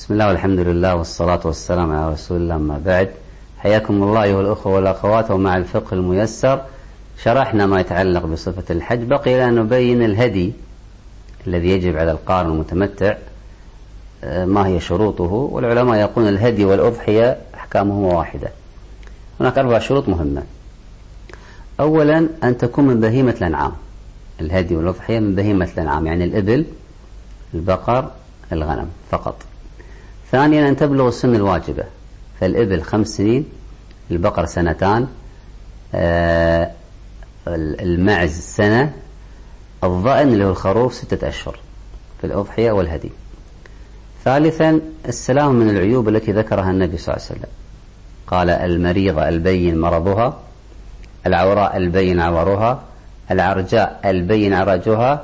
بسم الله والحمد لله والصلاة والسلام على رسول الله، أما بعد. حياكم الله أيها الأخوة والأخوات. ومع الفقه الميسر شرحنا ما يتعلق بصفة الحج، بقي أن نبين الهدي الذي يجب على القارن المتمتع، ما هي شروطه. والعلماء يقولون الهدي والأضحية أحكامهما واحدة. هناك 4 شروط مهمة. أولا أن تكون من بهيمة الأنعام، الهدي والأضحية من بهيمة الأنعام، يعني الإبل، البقر، الغنم فقط. ثانيا أن تبلغ السن الواجبة، فالإبل 5 سنين، البقر 2 سنين، المعز 1 سنة، الضأن اللي هو الخروف 6 أشهر في الأضحية والهدي. ثالثا السلام من العيوب التي ذكرها النبي صلى الله عليه وسلم، قال: المريضة البين مرضها، العوراء البين عورها، العرجاء البين عرجها،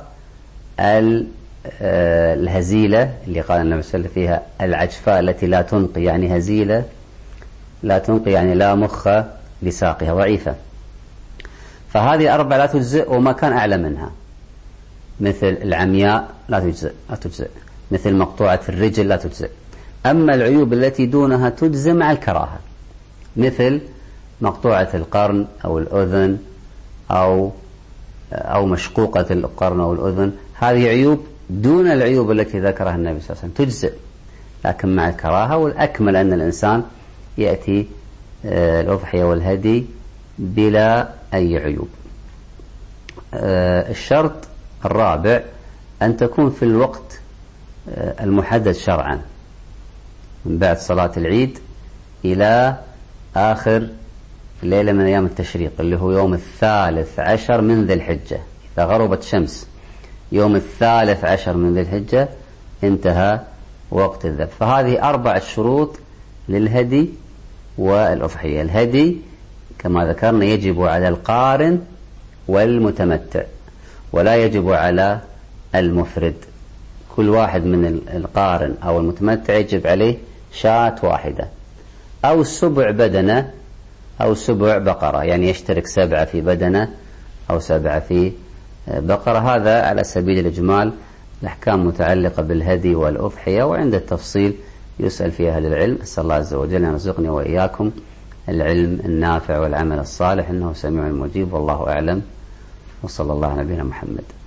الهزيلة اللي قال النبي صلى الله عليه وسلم فيها العجفاء التي لا تنقي، يعني هزيلة لا تنقي يعني لا مخ لساقها، ضعيفة. فهذه 4 لا تجزئ، وما كان أعلى منها، مثل العمياء لا تجزئ، مثل مقطوعة الرجل لا تجزئ. أما العيوب التي دونها تجزئ مع الكراهة، مثل مقطوعة القرن أو الأذن أو مشقوقة القرن أو الأذن. هذه عيوب دون العيوب التي ذكرها النبي صلى الله عليه وسلم، تجزئ لكن مع الكراهة. والأكمل أن الإنسان يأتي الأضحية والهدي بلا أي عيوب. الشرط الرابع أن تكون في الوقت المحدد شرعا، من بعد صلاة العيد إلى آخر ليلة من أيام التشريق، اللي هو يوم 13 من ذي الحجة. إذا غربت شمس يوم 13 من ذي الحجة انتهى وقت الذبح. فهذه 4 شروط للهدي والأضحية. الهدي كما ذكرنا يجب على القارن والمتمتع، ولا يجب على المفرد. كل واحد من القارن أو المتمتع يجب عليه شاة واحدة، أو 7 بدنة، أو 7 بقرة، يعني يشترك 7 في بدنة أو 7 في بقرة. هذا على سبيل الإجمال الأحكام متعلقة بالهدي والأضحية، وعند التفصيل يسأل فيها أهل العلم. أسأل الله عز وجل أن يرزقني وإياكم العلم النافع والعمل الصالح، إنه سميع مجيب، والله أعلم، وصلى الله على نبينا محمد.